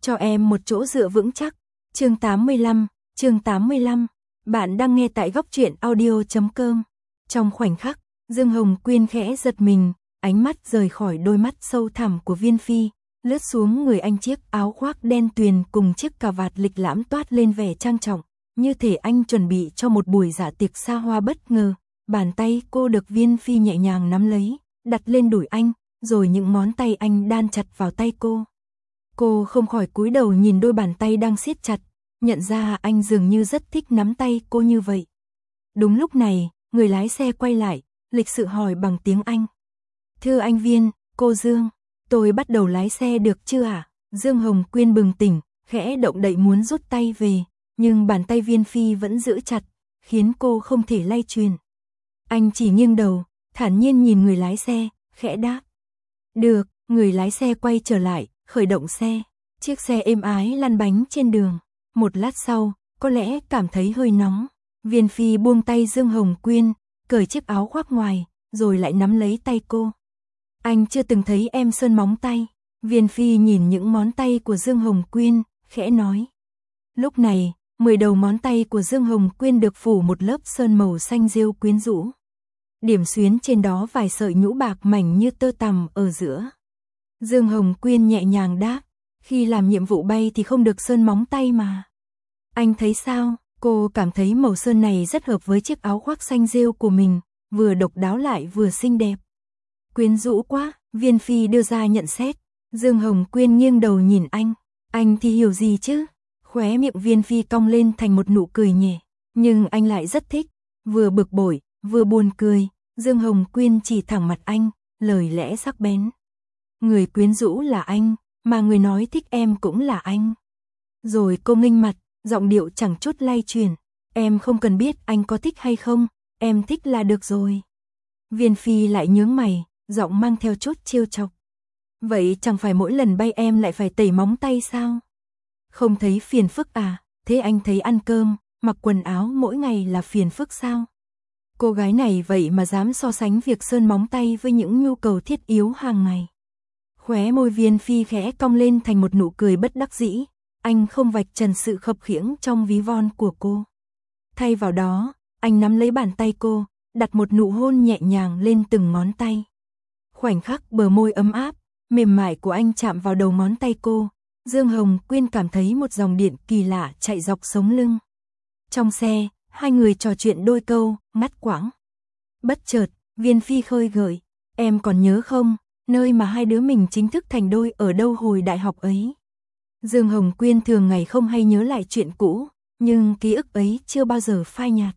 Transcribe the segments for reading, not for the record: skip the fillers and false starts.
cho em một chỗ dựa vững chắc. Chương 85, bạn đang nghe tại góc truyện audio.com. Trong khoảnh khắc, Dương Hồng Quyên khẽ giật mình, ánh mắt rời khỏi đôi mắt sâu thẳm của Viên Phi, lướt xuống người anh, chiếc áo khoác đen tuyền cùng chiếc cà vạt lịch lãm toát lên vẻ trang trọng, như thể anh chuẩn bị cho một buổi dạ tiệc xa hoa bất ngờ. Bàn tay cô được Viên Phi nhẹ nhàng nắm lấy, đặt lên đùi anh, rồi những ngón tay anh đan chặt vào tay cô. Cô không khỏi cúi đầu nhìn đôi bàn tay đang siết chặt, nhận ra anh dường như rất thích nắm tay cô như vậy. Đúng lúc này, người lái xe quay lại, lịch sự hỏi bằng tiếng Anh. Thưa anh Viên, cô Dương, tôi bắt đầu lái xe được chưa ạ? Dương Hồng Quyên bừng tỉnh, khẽ động đậy muốn rút tay về, nhưng bàn tay Viên Phi vẫn giữ chặt, khiến cô không thể lay chuyển. Anh chỉ nghiêng đầu, thản nhiên nhìn người lái xe, khẽ đáp. Được, người lái xe quay trở lại, khởi động xe. Chiếc xe êm ái lăn bánh trên đường. Một lát sau, có lẽ cảm thấy hơi nóng, Viên Phi buông tay Dương Hồng Quyên, cởi chiếc áo khoác ngoài, rồi lại nắm lấy tay cô. Anh chưa từng thấy em sơn móng tay. Viên Phi nhìn những ngón tay của Dương Hồng Quyên, khẽ nói. Lúc này, 10 đầu ngón tay của Dương Hồng Quyên được phủ một lớp sơn màu xanh rêu quyến rũ. Điểm xuyến trên đó vài sợi nhũ bạc mảnh như tơ tằm ở giữa. Dương Hồng Quyên nhẹ nhàng đáp, khi làm nhiệm vụ bay thì không được sơn móng tay mà. Anh thấy sao? Cô cảm thấy màu sơn này rất hợp với chiếc áo khoác xanh rêu của mình, vừa độc đáo lại vừa xinh đẹp. Quyến rũ quá, Viên Phi đưa ra nhận xét. Dương Hồng Quyên nghiêng đầu nhìn anh thì hiểu gì chứ? Khóe miệng Viên Phi cong lên thành một nụ cười nhẹ, nhưng anh lại rất thích. Vừa bực bội, vừa buồn cười, Dương Hồng Quyên chỉ thẳng mặt anh, lời lẽ sắc bén. Người quyến rũ là anh, mà người nói thích em cũng là anh. Rồi cô nghênh mặt, giọng điệu chẳng chút lay chuyển. Em không cần biết anh có thích hay không, em thích là được rồi. Viên Phi lại nhướng mày, giọng mang theo chút trêu chọc. Vậy chẳng phải mỗi lần bay em lại phải tẩy móng tay sao? Không thấy phiền phức à? Thế anh thấy ăn cơm, mặc quần áo mỗi ngày là phiền phức sao? Cô gái này vậy mà dám so sánh việc sơn móng tay với những nhu cầu thiết yếu hàng ngày. Khóe môi Viên Phi khẽ cong lên thành một nụ cười bất đắc dĩ. Anh không vạch trần sự khập khiễng trong ví von của cô. Thay vào đó, anh nắm lấy bàn tay cô, đặt một nụ hôn nhẹ nhàng lên từng ngón tay. Khoảnh khắc bờ môi ấm áp, mềm mại của anh chạm vào đầu ngón tay cô, Dương Hồng Quyên cảm thấy một dòng điện kỳ lạ chạy dọc sống lưng. Trong xe, hai người trò chuyện đôi câu, ngắt quãng. Bất chợt, Viên Phi khơi gợi, em còn nhớ không, nơi mà hai đứa mình chính thức thành đôi ở đâu hồi đại học ấy. Dương Hồng Quyên thường ngày không hay nhớ lại chuyện cũ, nhưng ký ức ấy chưa bao giờ phai nhạt.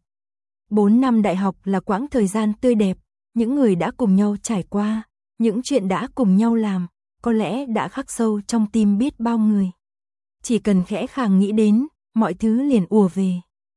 4 năm đại học là quãng thời gian tươi đẹp, những người đã cùng nhau trải qua, những chuyện đã cùng nhau làm, có lẽ đã khắc sâu trong tim biết bao người. Chỉ cần khẽ khàng nghĩ đến, mọi thứ liền ùa về.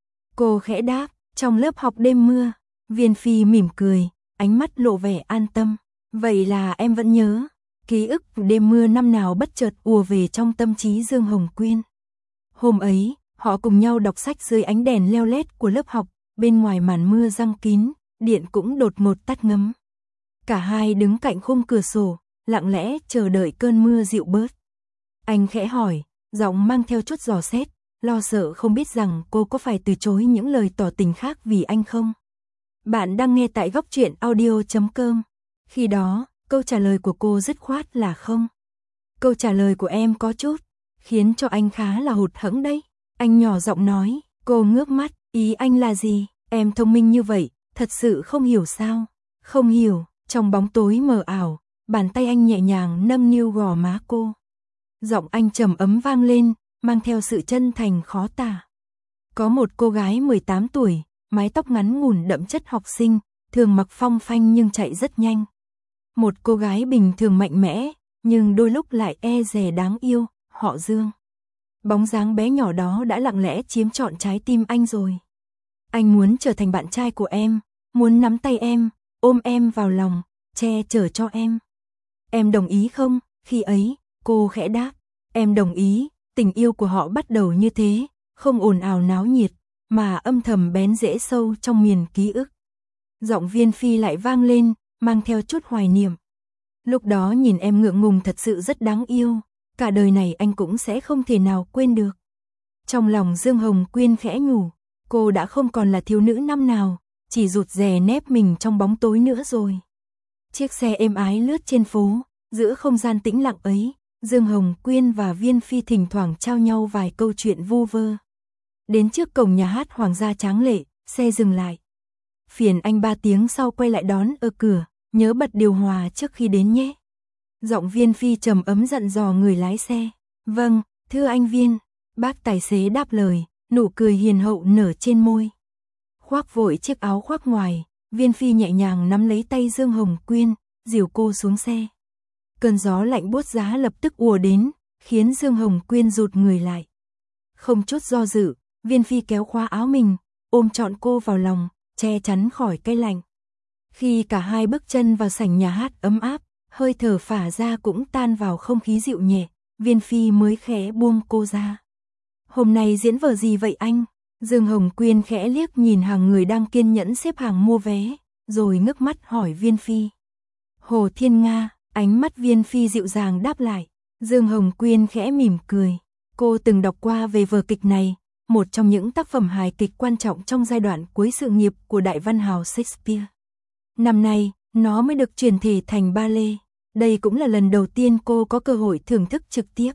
Cô khẽ đáp, trong lớp học đêm mưa. Viên Phi mỉm cười, ánh mắt lộ vẻ an tâm. Vậy là em vẫn nhớ. Ký ức đêm mưa năm nào bất chợt ùa về trong tâm trí Dương Hồng Quyên. Hôm ấy, họ cùng nhau đọc sách dưới ánh đèn leo lét của lớp học, bên ngoài màn mưa giăng kín, điện cũng đột ngột tắt ngấm. Cả hai đứng cạnh khung cửa sổ, lặng lẽ chờ đợi cơn mưa dịu bớt. Anh khẽ hỏi, giọng mang theo chút dò xét, lo sợ không biết rằng cô có phải từ chối những lời tỏ tình khác vì anh không. Bạn đang nghe tại góc truyện audio.com. Khi đó, câu trả lời của cô dứt khoát là không. Câu trả lời của em có chút, khiến cho anh khá là hụt hẫng đấy. Anh nhỏ giọng nói, cô ngước mắt, ý anh là gì? Em thông minh như vậy, thật sự không hiểu sao? Không hiểu, trong bóng tối mờ ảo, bàn tay anh nhẹ nhàng nâng niu gò má cô. Giọng anh trầm ấm vang lên, mang theo sự chân thành khó tả. Có một cô gái 18 tuổi, mái tóc ngắn ngủn đậm chất học sinh, thường mặc phong phanh nhưng chạy rất nhanh. Một cô gái bình thường mạnh mẽ, nhưng đôi lúc lại e dè đáng yêu, họ Dương. Bóng dáng bé nhỏ đó đã lặng lẽ chiếm trọn trái tim anh rồi. Anh muốn trở thành bạn trai của em, muốn nắm tay em, ôm em vào lòng, che chở cho em. Em đồng ý không? Khi ấy, cô khẽ đáp, em đồng ý. Tình yêu của họ bắt đầu như thế, không ồn ào náo nhiệt, mà âm thầm bén rễ sâu trong miền ký ức. Giọng Viên Phi lại vang lên, mang theo chút hoài niệm. Lúc đó nhìn em ngượng ngùng thật sự rất đáng yêu, cả đời này anh cũng sẽ không thể nào quên được. Trong lòng Dương Hồng Quyên khẽ nhủ, cô đã không còn là thiếu nữ năm nào, chỉ rụt rè nép mình trong bóng tối nữa rồi. Chiếc xe êm ái lướt trên phố, giữa không gian tĩnh lặng ấy, Dương Hồng Quyên và Viên Phi thỉnh thoảng trao nhau vài câu chuyện vu vơ. Đến trước cổng nhà hát Hoàng gia tráng lệ, xe dừng lại. Phiền anh 3 tiếng sau quay lại đón ở cửa, nhớ bật điều hòa trước khi đến nhé. Giọng Viên Phi trầm ấm dặn dò người lái xe. Vâng, thưa anh Viên. Bác tài xế đáp lời, nụ cười hiền hậu nở trên môi. Khoác vội chiếc áo khoác ngoài, Viên Phi nhẹ nhàng nắm lấy tay Dương Hồng Quyên, dìu cô xuống xe. Cơn gió lạnh buốt giá lập tức ùa đến, khiến Dương Hồng Quyên rụt người lại. Không chút do dự, Viên Phi kéo khóa áo mình, ôm trọn cô vào lòng, che chắn khỏi cái lạnh. Khi cả hai bước chân vào sảnh nhà hát ấm áp, hơi thở phả ra cũng tan vào không khí dịu nhẹ, Viên Phi mới khẽ buông cô ra. Hôm nay diễn vở gì vậy anh? Dương Hồng Quyên khẽ liếc nhìn hàng người đang kiên nhẫn xếp hàng mua vé, rồi ngước mắt hỏi Viên Phi. Hồ Thiên Nga, ánh mắt Viên Phi dịu dàng đáp lại. Dương Hồng Quyên khẽ mỉm cười. Cô từng đọc qua về vở kịch này, một trong những tác phẩm hài kịch quan trọng trong giai đoạn cuối sự nghiệp của đại văn hào Shakespeare. Năm nay, nó mới được chuyển thể thành ballet. Đây cũng là lần đầu tiên cô có cơ hội thưởng thức trực tiếp.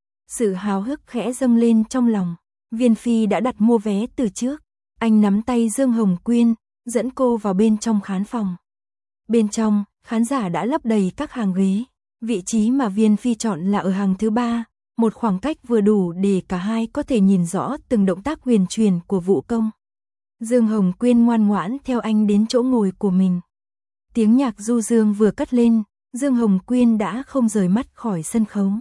Sự háo hức khẽ dâng lên trong lòng. Viên Phi đã đặt mua vé từ trước. Anh nắm tay Dương Hồng Quyên, dẫn cô vào bên trong khán phòng. Bên trong, khán giả đã lấp đầy các hàng ghế. Vị trí mà Viên Phi chọn là ở hàng thứ 3, một khoảng cách vừa đủ để cả hai có thể nhìn rõ từng động tác huyền truyền của vũ công. Dương Hồng Quyên ngoan ngoãn theo anh đến chỗ ngồi của mình. Tiếng nhạc du dương vừa cất lên, Dương Hồng Quyên đã không rời mắt khỏi sân khấu.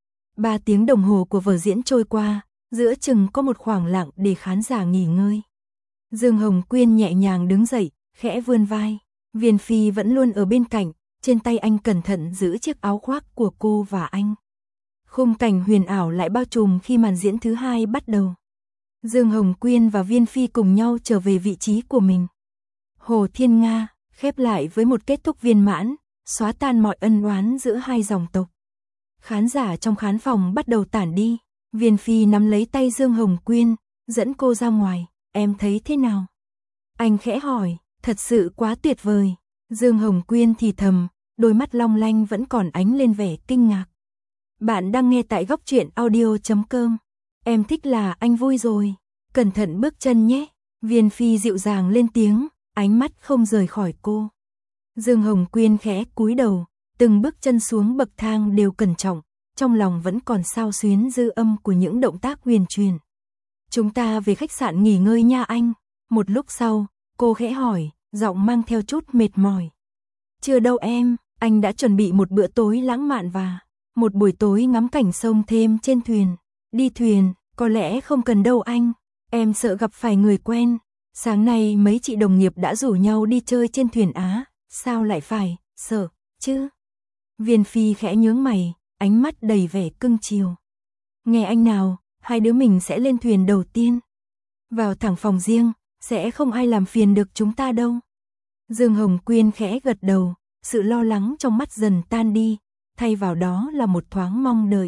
3 tiếng đồng hồ của vở diễn trôi qua, giữa chừng có một khoảng lặng để khán giả nghỉ ngơi. Dương Hồng Quyên nhẹ nhàng đứng dậy, khẽ vươn vai. Viên Phi vẫn luôn ở bên cạnh, trên tay anh cẩn thận giữ chiếc áo khoác của cô và anh. Khung cảnh huyền ảo lại bao trùm khi màn diễn thứ 2 bắt đầu. Dương Hồng Quyên và Viên Phi cùng nhau trở về vị trí của mình. Hồ Thiên Nga khép lại với một kết thúc viên mãn, xóa tan mọi ân oán giữa hai dòng tộc. Khán giả trong khán phòng bắt đầu tản đi. Viên Phi nắm lấy tay Dương Hồng Quyên, dẫn cô ra ngoài. Em thấy thế nào? Anh khẽ hỏi. Thật sự quá tuyệt vời. Dương Hồng Quyên thì thầm, đôi mắt long lanh vẫn còn ánh lên vẻ kinh ngạc. Bạn đang nghe tại góc truyện audio.com. Em thích là anh vui rồi. Cẩn thận bước chân nhé. Viên Phi dịu dàng lên tiếng, ánh mắt không rời khỏi cô. Dương Hồng Quyên khẽ cúi đầu, từng bước chân xuống bậc thang đều cẩn trọng, trong lòng vẫn còn xao xuyến dư âm của những động tác huyền truyền. Chúng ta về khách sạn nghỉ ngơi nha anh. Một lúc sau, cô khẽ hỏi, giọng mang theo chút mệt mỏi. Chưa đâu em, anh đã chuẩn bị một bữa tối lãng mạn và một buổi tối ngắm cảnh sông thêm trên thuyền. Đi thuyền, có lẽ không cần đâu anh. Em sợ gặp phải người quen. Sáng nay mấy chị đồng nghiệp đã rủ nhau đi chơi trên thuyền Á. Sao lại phải, sợ, chứ? Viên Phi khẽ nhướng mày, ánh mắt đầy vẻ cưng chiều. Nghe anh nào, hai đứa mình sẽ lên thuyền đầu tiên. Vào thẳng phòng riêng, sẽ không ai làm phiền được chúng ta đâu. Dương Hồng Quyên khẽ gật đầu, sự lo lắng trong mắt dần tan đi, thay vào đó là một thoáng mong đợi.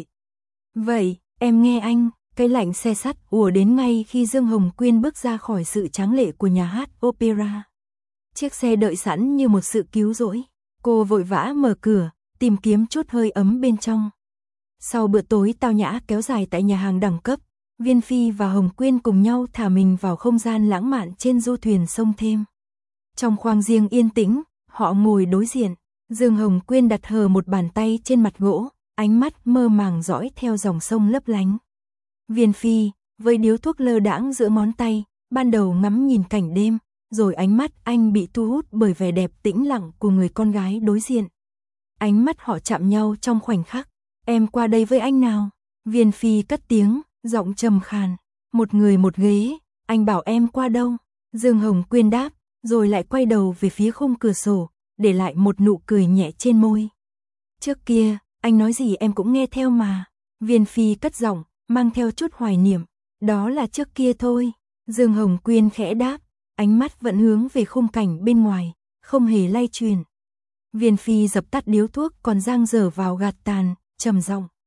Vậy, em nghe anh. Cái lạnh xe sắt ùa đến ngay khi Dương Hồng Quyên bước ra khỏi sự tráng lệ của nhà hát opera. Chiếc xe đợi sẵn như một sự cứu rỗi. Cô vội vã mở cửa, tìm kiếm chút hơi ấm bên trong. Sau bữa tối tao nhã kéo dài tại nhà hàng đẳng cấp, Viên Phi và Hồng Quyên cùng nhau thả mình vào không gian lãng mạn trên du thuyền sông Thêm. Trong khoang riêng yên tĩnh, họ ngồi đối diện. Dương Hồng Quyên đặt hờ một bàn tay trên mặt gỗ, ánh mắt mơ màng dõi theo dòng sông lấp lánh. Viên Phi, với điếu thuốc lơ đãng giữa ngón tay, ban đầu ngắm nhìn cảnh đêm, rồi ánh mắt anh bị thu hút bởi vẻ đẹp tĩnh lặng của người con gái đối diện. Ánh mắt họ chạm nhau trong khoảnh khắc. Em qua đây với anh nào. Viên Phi cất tiếng, giọng trầm khàn. Một người một ghế, anh bảo em qua đâu. Dương Hồng Quyên đáp, rồi lại quay đầu về phía khung cửa sổ, để lại một nụ cười nhẹ trên môi. Trước kia, anh nói gì em cũng nghe theo mà. Viên Phi cất giọng, mang theo chút hoài niệm. Đó là trước kia thôi. Dương Hồng Quyên khẽ đáp, ánh mắt vẫn hướng về khung cảnh bên ngoài, không hề lay chuyển. Viên Phi dập tắt điếu thuốc còn dang dở vào gạt tàn, trầm giọng.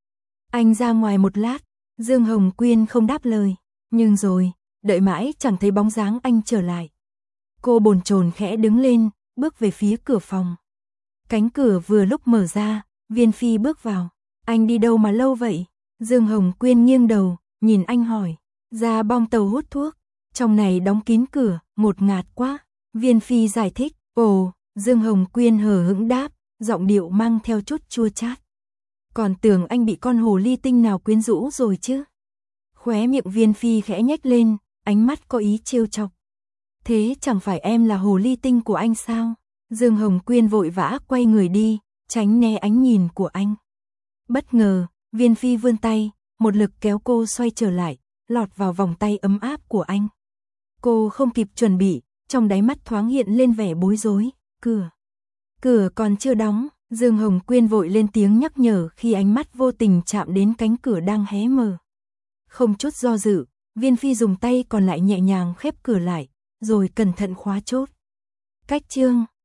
Anh ra ngoài một lát, Dương Hồng Quyên không đáp lời, nhưng rồi, đợi mãi chẳng thấy bóng dáng anh trở lại. Cô bồn chồn khẽ đứng lên, bước về phía cửa phòng. Cánh cửa vừa lúc mở ra, Viên Phi bước vào. Anh đi đâu mà lâu vậy? Dương Hồng Quyên nghiêng đầu, nhìn anh hỏi. Ra bong tàu hút thuốc, trong này đóng kín cửa, ngột ngạt quá. Viên Phi giải thích. Ồ, Dương Hồng Quyên hờ hững đáp, giọng điệu mang theo chút chua chát. Còn tưởng anh bị con hồ ly tinh nào quyến rũ rồi chứ. Khóe miệng Viên Phi khẽ nhếch lên, ánh mắt có ý trêu chọc. Thế chẳng phải em là hồ ly tinh của anh sao? Dương Hồng Quyên vội vã quay người đi, tránh né ánh nhìn của anh. Bất ngờ, Viên Phi vươn tay, một lực kéo cô xoay trở lại, lọt vào vòng tay ấm áp của anh. Cô không kịp chuẩn bị, trong đáy mắt thoáng hiện lên vẻ bối rối. Cửa còn chưa đóng. Dương Hồng Quyên vội lên tiếng nhắc nhở khi ánh mắt vô tình chạm đến cánh cửa đang hé mở. Không chút do dự, Viên Phi dùng tay còn lại nhẹ nhàng khép cửa lại, rồi cẩn thận khóa chốt. Cách chương